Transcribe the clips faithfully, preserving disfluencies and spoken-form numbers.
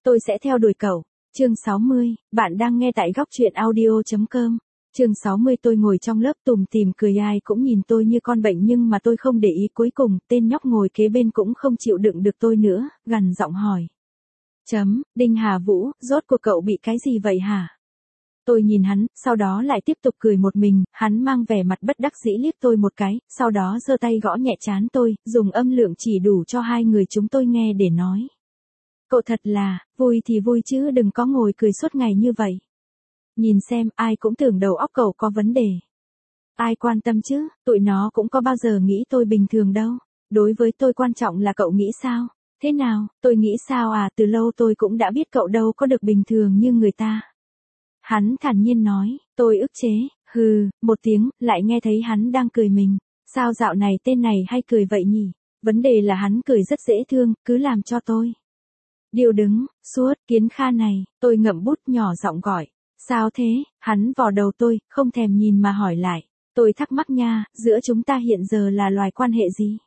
tôi sẽ theo đuổi cậu. Chương sáu mươi, bạn đang nghe tại góc truyện audio chấm com. Chương sáu mươi tôi ngồi trong lớp tủm tỉm cười ai cũng nhìn tôi như con bệnh nhưng mà tôi không để ý cuối cùng tên nhóc ngồi kế bên cũng không chịu đựng được tôi nữa, gằn giọng hỏi. Chấm, Đinh Hà Vũ, rốt cuộc cậu bị cái gì vậy hả? Tôi nhìn hắn, sau đó lại tiếp tục cười một mình, hắn mang vẻ mặt bất đắc dĩ liếc tôi một cái, sau đó giơ tay gõ nhẹ trán tôi, dùng âm lượng chỉ đủ cho hai người chúng tôi nghe để nói. Cậu thật là, vui thì vui chứ đừng có ngồi cười suốt ngày như vậy. Nhìn xem, ai cũng tưởng đầu óc cậu có vấn đề. Ai quan tâm chứ, tụi nó cũng có bao giờ nghĩ tôi bình thường đâu. Đối với tôi quan trọng là cậu nghĩ sao? Thế nào, tôi nghĩ sao à, từ lâu tôi cũng đã biết cậu đâu có được bình thường như người ta. Hắn thản nhiên nói, tôi ức chế, hừ, một tiếng, lại nghe thấy hắn đang cười mình. Sao dạo này tên này hay cười vậy nhỉ? Vấn đề là hắn cười rất dễ thương, cứ làm cho tôi. Điều đứng, suốt, Kiến Kha này, tôi ngậm bút nhỏ giọng gọi. Sao thế, hắn vò đầu tôi, không thèm nhìn mà hỏi lại. Tôi thắc mắc nha, giữa chúng ta hiện giờ là loài quan hệ gì?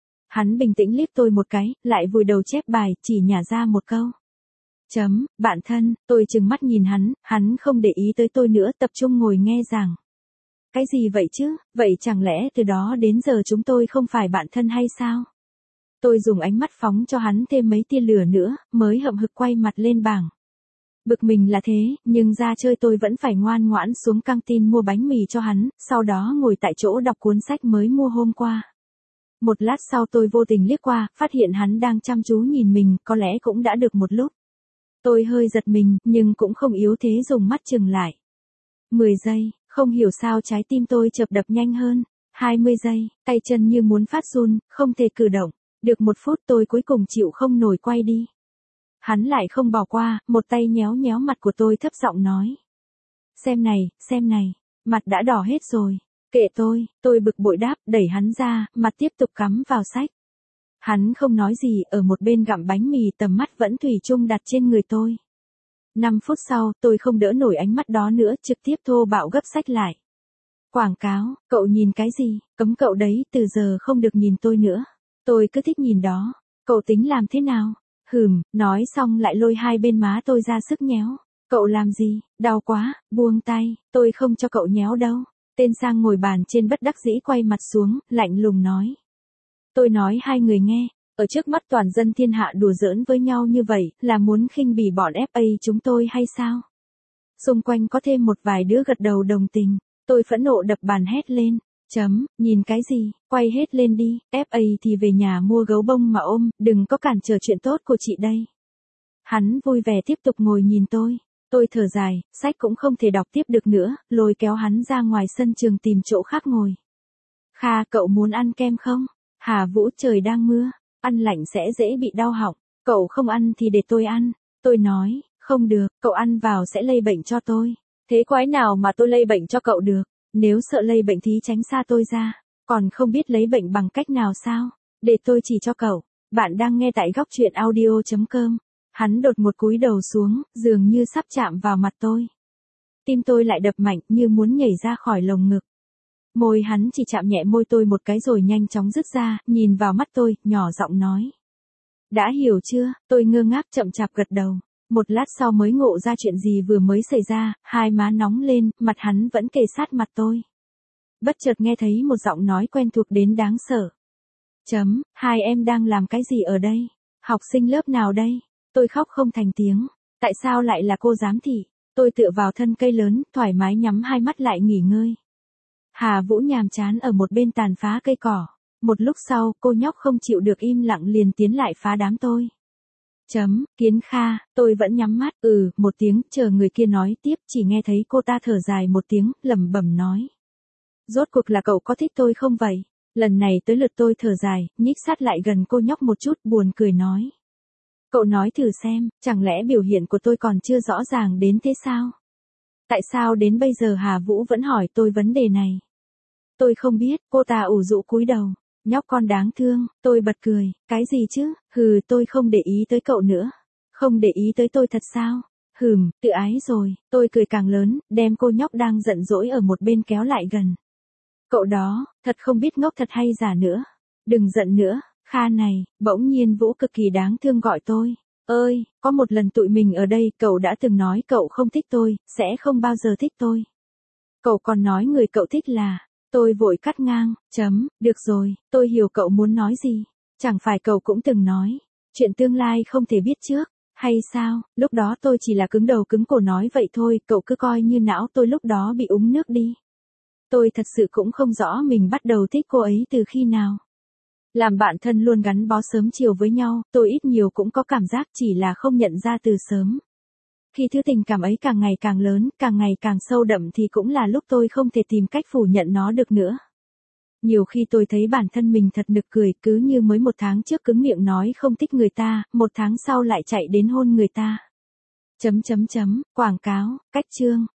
Hắn bình tĩnh liếc tôi một cái, lại vùi đầu chép bài, chỉ nhả ra một câu. Chấm, bạn thân, tôi trừng mắt nhìn hắn, hắn không để ý tới tôi nữa, tập trung ngồi nghe giảng. Cái gì vậy chứ, vậy chẳng lẽ từ đó đến giờ chúng tôi không phải bạn thân hay sao? Tôi dùng ánh mắt phóng cho hắn thêm mấy tia lửa nữa, mới hậm hực quay mặt lên bảng. Bực mình là thế, nhưng ra chơi tôi vẫn phải ngoan ngoãn xuống căng tin mua bánh mì cho hắn, sau đó ngồi tại chỗ đọc cuốn sách mới mua hôm qua. Một lát sau tôi vô tình liếc qua, phát hiện hắn đang chăm chú nhìn mình, có lẽ cũng đã được một lúc. Tôi hơi giật mình, nhưng cũng không yếu thế dùng mắt chừng lại. mười giây, không hiểu sao trái tim tôi chợp đập nhanh hơn. hai mươi giây, tay chân như muốn phát run, không thể cử động. Được một phút tôi cuối cùng chịu không nổi quay đi. Hắn lại không bỏ qua, một tay nhéo nhéo mặt của tôi thấp giọng nói. Xem này, xem này, mặt đã đỏ hết rồi. Kệ tôi, tôi bực bội đáp, đẩy hắn ra, mặt tiếp tục cắm vào sách. Hắn không nói gì, ở một bên gặm bánh mì tầm mắt vẫn thủy chung đặt trên người tôi. năm phút sau, tôi không đỡ nổi ánh mắt đó nữa, trực tiếp thô bạo gấp sách lại. Quảng cáo, cậu nhìn cái gì, cấm cậu đấy, từ giờ không được nhìn tôi nữa. Tôi cứ thích nhìn đó, cậu tính làm thế nào? Hừm, nói xong lại lôi hai bên má tôi ra sức nhéo. Cậu làm gì, đau quá, buông tay, tôi không cho cậu nhéo đâu. Tên sang ngồi bàn trên bất đắc dĩ quay mặt xuống, lạnh lùng nói. Tôi nói hai người nghe, ở trước mắt toàn dân thiên hạ đùa giỡn với nhau như vậy, là muốn khinh bỉ bọn ép a chúng tôi hay sao? Xung quanh có thêm một vài đứa gật đầu đồng tình, tôi phẫn nộ đập bàn hét lên. Chấm, nhìn cái gì, quay hết lên đi, ép a thì về nhà mua gấu bông mà ôm, đừng có cản trở chuyện tốt của chị đây. Hắn vui vẻ tiếp tục ngồi nhìn tôi, tôi thở dài, sách cũng không thể đọc tiếp được nữa, lôi kéo hắn ra ngoài sân trường tìm chỗ khác ngồi. Kha, cậu muốn ăn kem không? Hà Vũ, trời đang mưa, ăn lạnh sẽ dễ bị đau họng, cậu không ăn thì để tôi ăn. Tôi nói, không được, cậu ăn vào sẽ lây bệnh cho tôi. Thế quái nào mà tôi lây bệnh cho cậu được? Nếu sợ lây bệnh thì tránh xa tôi ra, còn không biết lấy bệnh bằng cách nào sao? Để tôi chỉ cho cậu. Bạn đang nghe tại góc truyện audio chấm com. Hắn đột một cúi đầu xuống, dường như sắp chạm vào mặt tôi. Tim tôi lại đập mạnh như muốn nhảy ra khỏi lồng ngực. Môi hắn chỉ chạm nhẹ môi tôi một cái rồi nhanh chóng rứt ra, nhìn vào mắt tôi, nhỏ giọng nói. Đã hiểu chưa? Tôi ngơ ngác chậm chạp gật đầu. Một lát sau mới ngộ ra chuyện gì vừa mới xảy ra, hai má nóng lên, mặt hắn vẫn kề sát mặt tôi. Bất chợt nghe thấy một giọng nói quen thuộc đến đáng sợ. Chấm, hai em đang làm cái gì ở đây? Học sinh lớp nào đây? Tôi khóc không thành tiếng. Tại sao lại là cô giám thị? Tôi tựa vào thân cây lớn, thoải mái nhắm hai mắt lại nghỉ ngơi. Hà Vũ nhàm chán ở một bên tàn phá cây cỏ. Một lúc sau, cô nhóc không chịu được im lặng liền tiến lại phá đám tôi. Chấm, Kiến Kha, tôi vẫn nhắm mắt, ừ, một tiếng, chờ người kia nói tiếp, chỉ nghe thấy cô ta thở dài một tiếng, lẩm bẩm nói. Rốt cuộc là cậu có thích tôi không vậy? Lần này tới lượt tôi thở dài, nhích sát lại gần cô nhóc một chút, buồn cười nói. Cậu nói thử xem, chẳng lẽ biểu hiện của tôi còn chưa rõ ràng đến thế sao? Tại sao đến bây giờ Hà Vũ vẫn hỏi tôi vấn đề này? Tôi không biết, cô ta ủ rũ cúi đầu. Nhóc con đáng thương, tôi bật cười, cái gì chứ, hừ tôi không để ý tới cậu nữa. Không để ý tới tôi thật sao? Hừm, tự ái rồi, tôi cười càng lớn, đem cô nhóc đang giận dỗi ở một bên kéo lại gần. Cậu đó, thật không biết ngốc thật hay giả nữa. Đừng giận nữa, Kha này, bỗng nhiên Vũ cực kỳ đáng thương gọi tôi. Ơi, có một lần tụi mình ở đây, cậu đã từng nói cậu không thích tôi, sẽ không bao giờ thích tôi. Cậu còn nói người cậu thích là, tôi vội cắt ngang, chấm, được rồi, tôi hiểu cậu muốn nói gì. Chẳng phải cậu cũng từng nói, chuyện tương lai không thể biết trước, hay sao, lúc đó tôi chỉ là cứng đầu cứng cổ nói vậy thôi, cậu cứ coi như não tôi lúc đó bị úng nước đi. Tôi thật sự cũng không rõ mình bắt đầu thích cô ấy từ khi nào. Làm bạn thân luôn gắn bó sớm chiều với nhau, tôi ít nhiều cũng có cảm giác chỉ là không nhận ra từ sớm. Khi thứ tình cảm ấy càng ngày càng lớn, càng ngày càng sâu đậm thì cũng là lúc tôi không thể tìm cách phủ nhận nó được nữa. Nhiều khi tôi thấy bản thân mình thật nực cười, cứ như mới một tháng trước cứng miệng nói không thích người ta, một tháng sau lại chạy đến hôn người ta. Chấm chấm chấm, quảng cáo, cách chương.